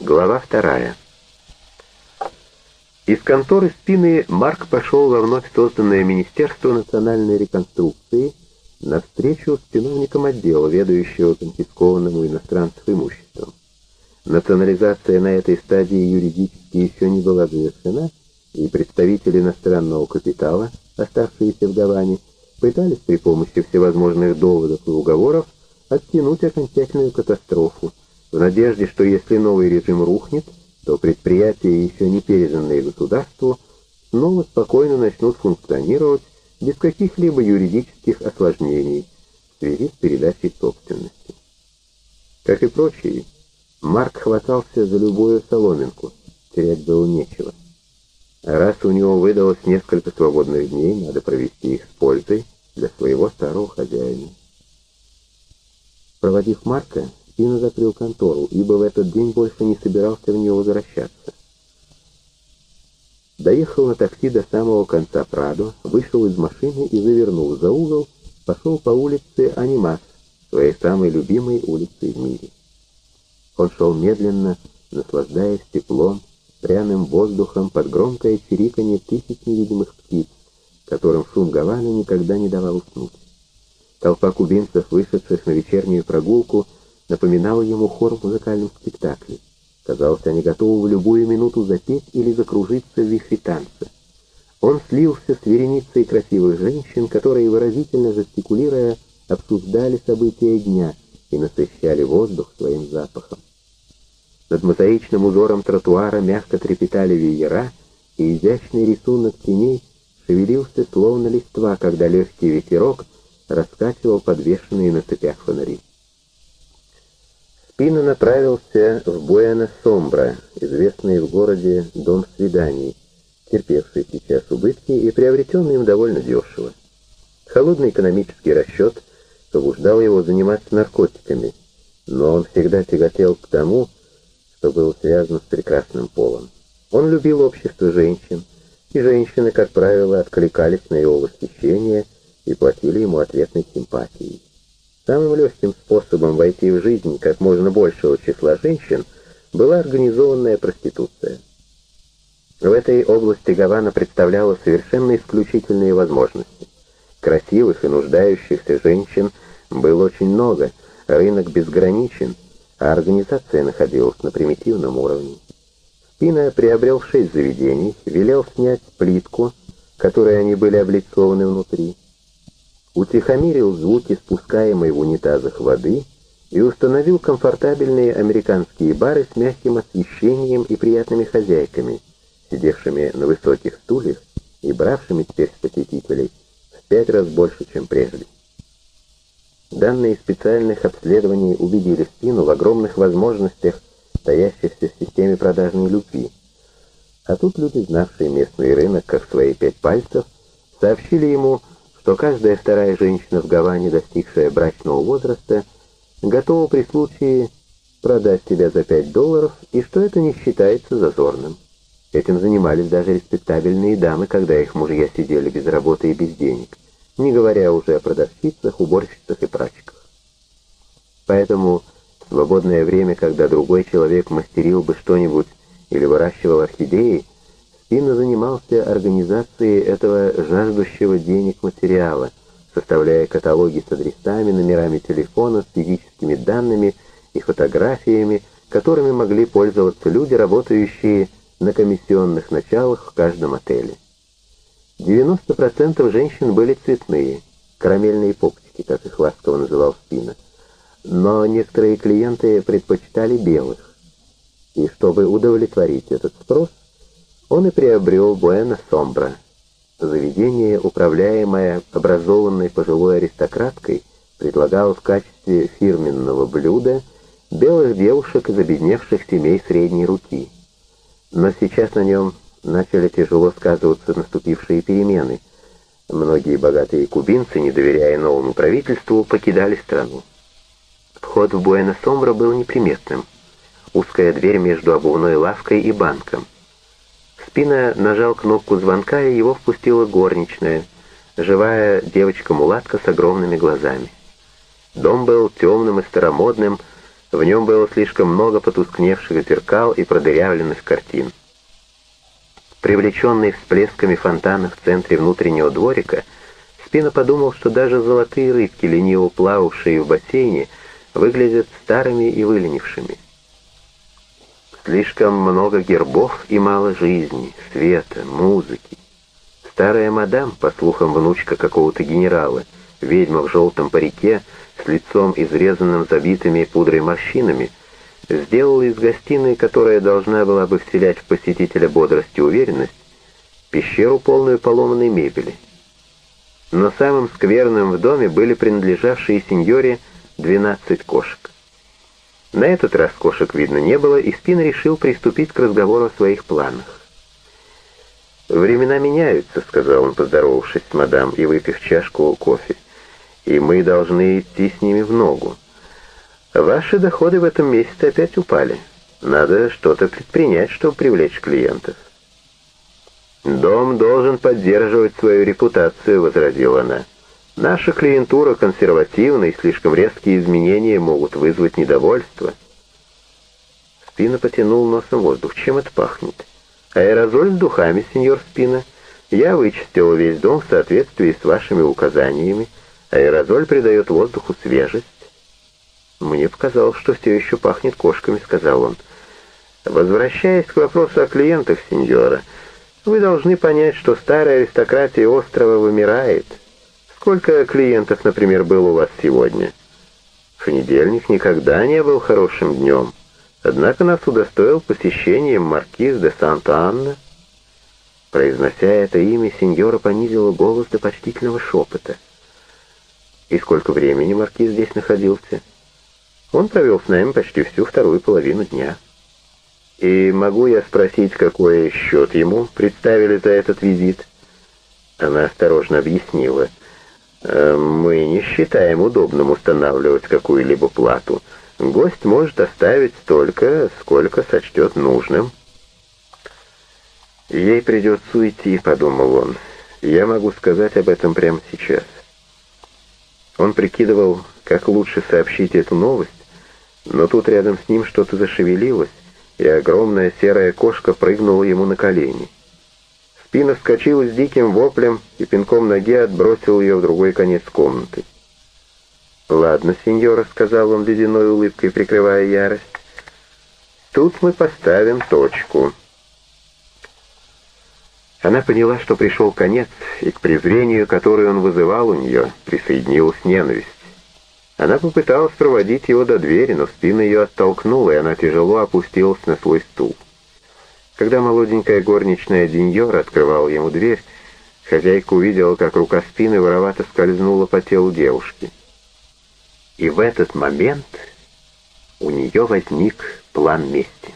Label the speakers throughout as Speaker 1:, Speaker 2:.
Speaker 1: Глава 2. Из конторы Спины Марк пошел во вновь созданное Министерство национальной реконструкции на встречу с чиновником отдела, ведающего конфискованным у иностранцев имуществом. Национализация на этой стадии юридически еще не была завершена, и представители иностранного капитала, оставшиеся в Гаване, пытались при помощи всевозможных доводов и уговоров оттянуть окончательную катастрофу, в надежде, что если новый режим рухнет, то предприятия, еще не переданные государству, снова спокойно начнут функционировать без каких-либо юридических осложнений в связи с передачей собственности. Как и прочие, Марк хватался за любую соломинку, терять было нечего. А раз у него выдалось несколько свободных дней, надо провести их с пользой для своего старого хозяина. Проводив Марка, Спина закрыл контору, ибо в этот день больше не собирался в нее возвращаться. Доехал на такси до самого конца Прадо, вышел из машины и, завернув за угол, пошел по улице Анимас, своей самой любимой улице в мире. Он шел медленно, наслаждаясь теплом, пряным воздухом под громкое чириканье тысяч невидимых птиц, которым шум Гаваны никогда не давал уснуть. Толпа кубинцев, вышедших на вечернюю прогулку, напоминала ему хор в музыкальном спектакле. Казалось, они готовы в любую минуту запеть или закружиться в вихре танца. Он слился с вереницей красивых женщин, которые, выразительно жестикулируя, обсуждали события дня и насыщали воздух своим запахом. Над мозаичным узором тротуара мягко трепетали веера, и изящный рисунок теней шевелился словно листва, когда легкий ветерок раскачивал подвешенные на цепях фонари. Спина направился в Буэнос-Сомбра, известный в городе дом свиданий, терпевший сейчас убытки и приобретенный им довольно дешево. Холодный экономический расчет побуждал его заниматься наркотиками, но он всегда тяготел к тому, что было связано с прекрасным полом. Он любил общество женщин, и женщины, как правило, откликались на его восхищение и платили ему ответной симпатией. Самым легким способом войти в жизнь как можно большего числа женщин была организованная проституция. В этой области Гавана представляла совершенно исключительные возможности. Красивых и нуждающихся женщин было очень много, рынок безграничен, а организация находилась на примитивном уровне. Спина приобрел 6 заведений, велел снять плитку, которой они были облицованы внутри, утихомирил звуки спускаемой в унитазах воды и установил комфортабельные американские бары с мягким освещением и приятными хозяйками, сидевшими на высоких стульях и бравшими теперь с посетителей в 5 раз больше, чем прежде. Данные специальных обследований убедили Спину в огромных возможностях, таящихся в системе продажной любви. А тут люди, знавшие местный рынок как свои 5 пальцев, сообщили ему, что каждая вторая женщина в Гаване, достигшая брачного возраста, готова при случае продать себя за $5, и что это не считается зазорным. Этим занимались даже респектабельные дамы, когда их мужья сидели без работы и без денег, не говоря уже о продавщицах, уборщицах и прачках. Поэтому в свободное время, когда другой человек мастерил бы что-нибудь или выращивал орхидеи, Спина занимался организацией этого жаждущего денег материала, составляя каталоги с адресами, номерами телефона, с физическими данными и фотографиями, которыми могли пользоваться люди, работающие на комиссионных началах в каждом отеле. 90% женщин были цветные, карамельные попочки, как их ласково называл Спина, но некоторые клиенты предпочитали белых. И чтобы удовлетворить этот спрос, он и приобрел Буэнос-Сомбра. Заведение, управляемое образованной пожилой аристократкой, предлагало в качестве фирменного блюда белых девушек из обедневших семей средней руки. Но сейчас на нем начали тяжело сказываться наступившие перемены. Многие богатые кубинцы, не доверяя новому правительству, покидали страну. Вход в Буэнос-Сомбра был неприметным. Узкая дверь между обувной лавкой и банком. Спина нажал кнопку звонка, и его впустила горничная, живая девочка-мулатка с огромными глазами. Дом был темным и старомодным, В нем было слишком много потускневших зеркал и продырявленных картин. Привлеченный всплесками фонтана в центре внутреннего дворика, Спина подумал, что даже золотые рыбки, лениво плававшие в бассейне, выглядят старыми и выленившими. Слишком много гербов и мало жизни, света, музыки. Старая мадам, по слухам внучка какого-то генерала, ведьма в желтом парике, с лицом изрезанным забитыми пудрой морщинами, сделала из гостиной, которая должна была бы вселять в посетителя бодрость и уверенность, пещеру, полную поломанной мебели. Но самым скверным в доме были принадлежавшие сеньоре 12 кошек. На этот раз кошек видно не было, и Спина решил приступить к разговору о своих планах. «Времена меняются», — сказал он, поздоровавшись с мадам и выпив чашку кофе, «и мы должны идти с ними в ногу. Ваши доходы в этом месяце опять упали. Надо что-то предпринять, чтобы привлечь клиентов». «Дом должен поддерживать свою репутацию», — возразила она. «Наша клиентура консервативна, и слишком резкие изменения могут вызвать недовольство». Спина потянул носом воздух. «Чем это пахнет?» «Аэрозоль с духами, сеньор Спина. Я вычистил весь дом в соответствии с вашими указаниями. Аэрозоль придает воздуху свежесть». «Мне показалось, что все еще пахнет кошками», — сказал он. «Возвращаясь к вопросу о клиентах, сеньора, вы должны понять, что старая аристократия острова вымирает. Сколько клиентов, например, было у вас сегодня?» «Понедельник никогда не был хорошим днем. Однако нас удостоил посещением маркиз де Санта-Анна». Произнося это имя, сеньора понизила голос до почтительного шепота. «И сколько времени маркиз здесь находился?» «Он провел с нами почти всю вторую половину дня». «И могу я спросить, какой счет ему представили за этот визит?» Она осторожно объяснила. «Мы не считаем удобным устанавливать какую-либо плату. Гость может оставить столько, сколько сочтет нужным». «Ей придется уйти», — подумал он. «Я могу сказать об этом прямо сейчас». Он прикидывал, как лучше сообщить эту новость, но тут рядом с ним что-то зашевелилось, и огромная серая кошка прыгнула ему на колени. Спина вскочил с диким воплем и пинком ноги отбросил ее в другой конец комнаты. «Ладно, сеньора», — сказал он ледяной улыбкой, прикрывая ярость. «Тут мы поставим точку». Она поняла, что пришел конец, и к презрению, которое он вызывал у нее, присоединилась ненависть. Она попыталась проводить его до двери, но Спина ее оттолкнула, и она тяжело опустилась на свой стул. Когда молоденькая горничная Диньор открывала ему дверь, хозяйка увидела, как рука Спины воровато скользнула по телу девушки. И в этот момент у нее возник план мести.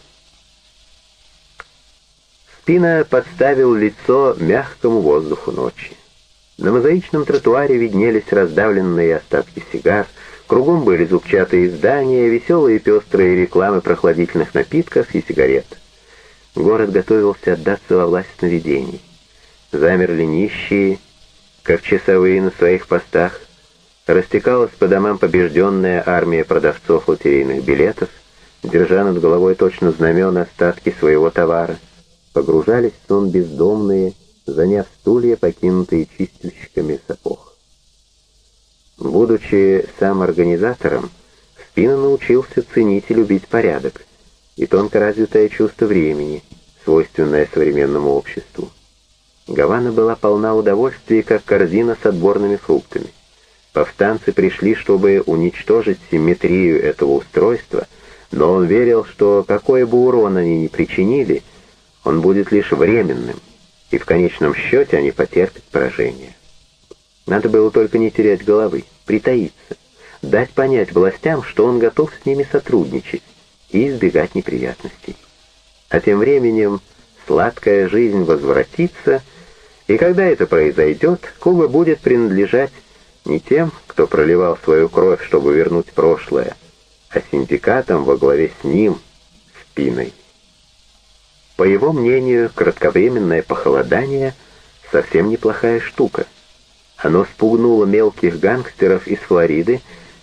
Speaker 1: Спина подставил лицо мягкому воздуху ночи. На мозаичном тротуаре виднелись раздавленные остатки сигар, кругом были зубчатые здания, веселые пестрые рекламы прохладительных напитков и сигарет. Город готовился отдаться во власть сновидений. Замерли нищие, как часовые на своих постах. Растекалась по домам побежденная армия продавцов лотерейных билетов, держа над головой точно знамена остатки своего товара. Погружались в сон бездомные, заняв стулья, покинутые чистильщиками сапог. Будучи сам организатором, Спина научился ценить и любить порядок и тонко развитое чувство времени, свойственное современному обществу. Гавана была полна удовольствия, как корзина с отборными фруктами. Повстанцы пришли, чтобы уничтожить симметрию этого устройства, но он верил, что какой бы урон они ни причинили, он будет лишь временным, и в конечном счете они потерпят поражение. Надо было только не терять головы, притаиться, дать понять властям, что он готов с ними сотрудничать и избегать неприятностей. А тем временем сладкая жизнь возвратится, и когда это произойдет, Куба будет принадлежать не тем, кто проливал свою кровь, чтобы вернуть прошлое, а синдикатам во главе с ним, Спиной. По его мнению, кратковременное похолодание — совсем неплохая штука. Оно спугнуло мелких гангстеров из Флориды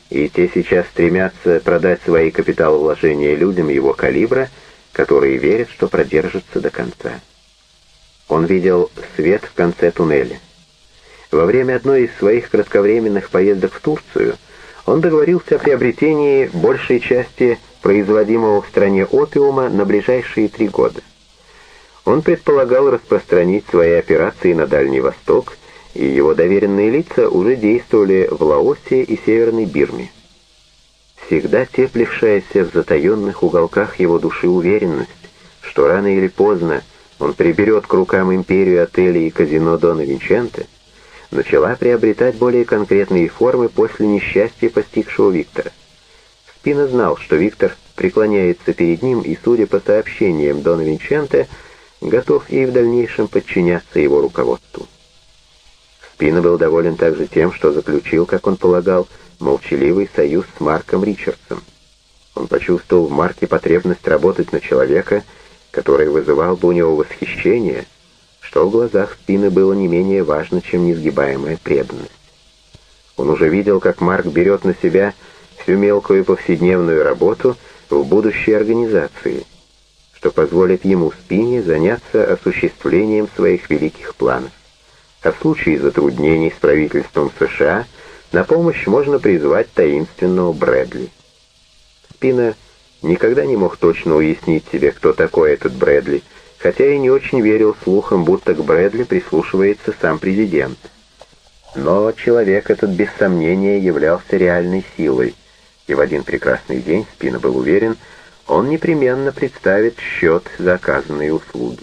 Speaker 1: и те сейчас стремятся продать свои капиталовложения людям его калибра, которые верят, что продержатся до конца. Он видел свет в конце туннеля. Во время одной из своих кратковременных поездок в Турцию он договорился о приобретении большей части производимого в стране опиума на ближайшие 3 года. Он предполагал распространить свои операции на Дальний Восток, и его доверенные лица уже действовали в Лаосе и Северной Бирме. Всегда теплившаяся в затаенных уголках его души уверенность, что рано или поздно он приберет к рукам империю отелей и казино Дона Винченте, начала приобретать более конкретные формы после несчастья, постигшего Виктора. Спина знал, что Виктор преклоняется перед ним и, судя по сообщениям Дона Винченте, готов и в дальнейшем подчиняться его руководству. Спина был доволен также тем, что заключил, как он полагал, молчаливый союз с Марком Ричардсом. Он почувствовал в Марке потребность работать на человека, который вызывал бы у него восхищение, что в глазах Спины было не менее важно, чем несгибаемая преданность. Он уже видел, как Марк берет на себя всю мелкую повседневную работу в будущей организации, что позволит ему, Спине, заняться осуществлением своих великих планов. А в случае затруднений с правительством США на помощь можно призвать таинственного Брэдли. Спина никогда не мог точно уяснить себе, кто такой этот Брэдли, хотя и не очень верил слухам, будто к Брэдли прислушивается сам президент. Но человек этот без сомнения являлся реальной силой, и в один прекрасный день, Спина был уверен, он непременно представит счет за оказанные услуги.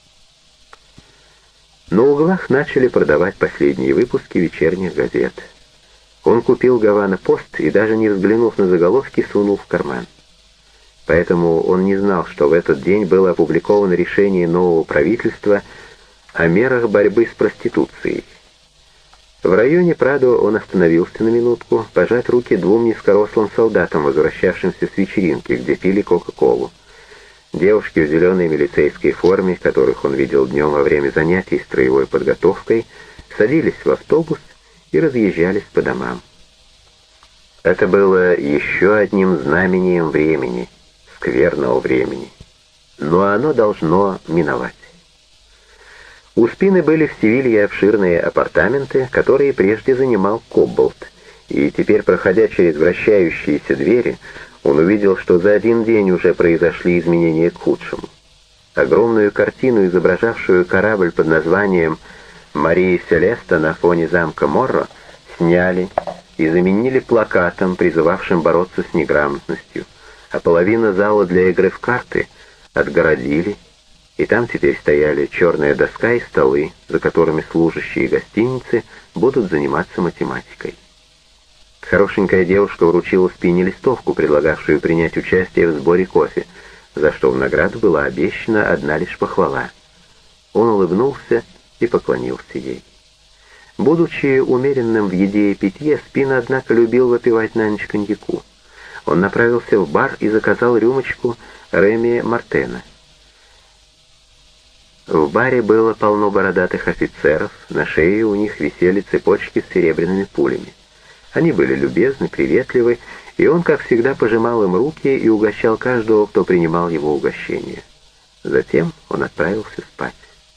Speaker 1: На углах начали продавать последние выпуски вечерних газет. Он купил «Гавана-Пост» и, даже не взглянув на заголовки, сунул в карман. Поэтому он не знал, что в этот день было опубликовано решение нового правительства о мерах борьбы с проституцией. В районе Прадо он остановился на минутку, пожать руки 2 низкорослым солдатам, возвращавшимся с вечеринки, где пили Кока-Колу. Девушки в зеленой милицейской форме, которых он видел днем во время занятий строевой подготовкой, садились в автобус и разъезжались по домам. Это было еще одним знамением времени, скверного времени, но оно должно миновать. У Спины были в Севилье обширные апартаменты, которые прежде занимал Кобболт, и теперь, проходя через вращающиеся двери, он увидел, что за один день уже произошли изменения к худшему. Огромную картину, изображавшую корабль под названием «Мария Селеста» на фоне замка Морро, сняли и заменили плакатом, призывавшим бороться с неграмотностью, а половина зала для игры в карты отгородили, и там теперь стояли черная доска и столы, за которыми служащие гостиницы будут заниматься математикой. Хорошенькая девушка вручила Спине листовку, предлагавшую принять участие в сборе кофе, за что в награду была обещана одна лишь похвала. Он улыбнулся и поклонился ей. Будучи умеренным в еде и питье, Спина, однако, любил выпивать на ночь коньяку. Он направился в бар и заказал рюмочку Реми Мартена. В баре было полно бородатых офицеров, на шее у них висели цепочки с серебряными пулями. Они были любезны, приветливы, и он, как всегда, пожимал им руки и угощал каждого, кто принимал его угощение. Затем он отправился спать.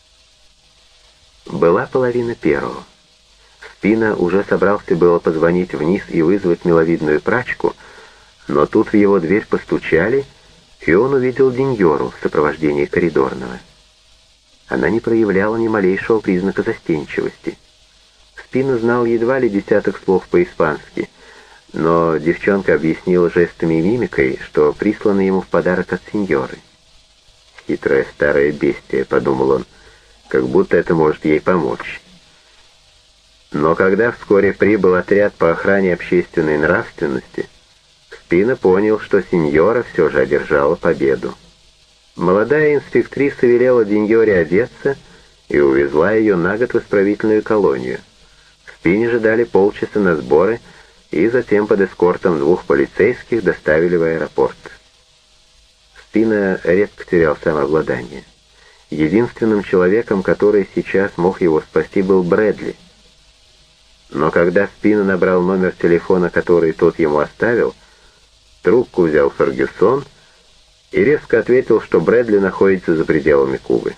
Speaker 1: Была 1:30. Спина уже собрался было позвонить вниз и вызвать миловидную прачку, но тут в его дверь постучали, и он увидел Диньору в сопровождении коридорного. Она не проявляла ни малейшего признака застенчивости. Спина знал едва ли 10 слов по-испански, но девчонка объяснила жестами и мимикой, что прислано ему в подарок от сеньоры. «Хитрое старое бестие», — подумал он, — «как будто это может ей помочь». Но когда вскоре прибыл отряд по охране общественной нравственности, Спина понял, что сеньора все же одержала победу. Молодая инспектриса велела Диньоре одеться и увезла ее на год в исправительную колонию. Спине же дали полчаса на сборы, и затем под эскортом 2 полицейских доставили в аэропорт. Спина редко терял самообладание. Единственным человеком, который сейчас мог его спасти, был Брэдли. Но когда Спина набрал номер телефона, который тот ему оставил, трубку взял Фергюсон и резко ответил, что Брэдли находится за пределами Кубы.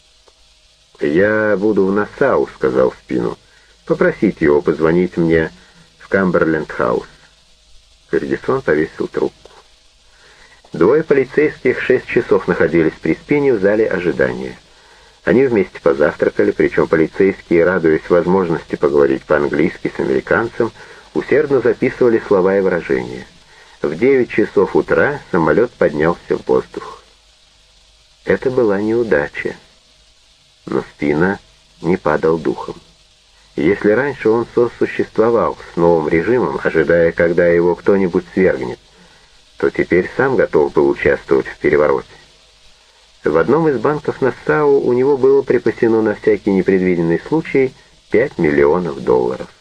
Speaker 1: «Я буду в Нассау», — сказал Спину. «Попросите его позвонить мне в Камберленд-хаус». Фергюсон повесил трубку. Двое полицейских 6 часов находились при Спине в зале ожидания. Они вместе позавтракали, причем полицейские, радуясь возможности поговорить по-английски с американцем, усердно записывали слова и выражения. В 9 часов утра самолет поднялся в воздух. Это была неудача. Но Спина не падал духом. Если раньше он сосуществовал с новым режимом, ожидая, когда его кто-нибудь свергнет, то теперь сам готов был участвовать в перевороте. В одном из банков Нассау у него было припасено на всякий непредвиденный случай $5 миллионов.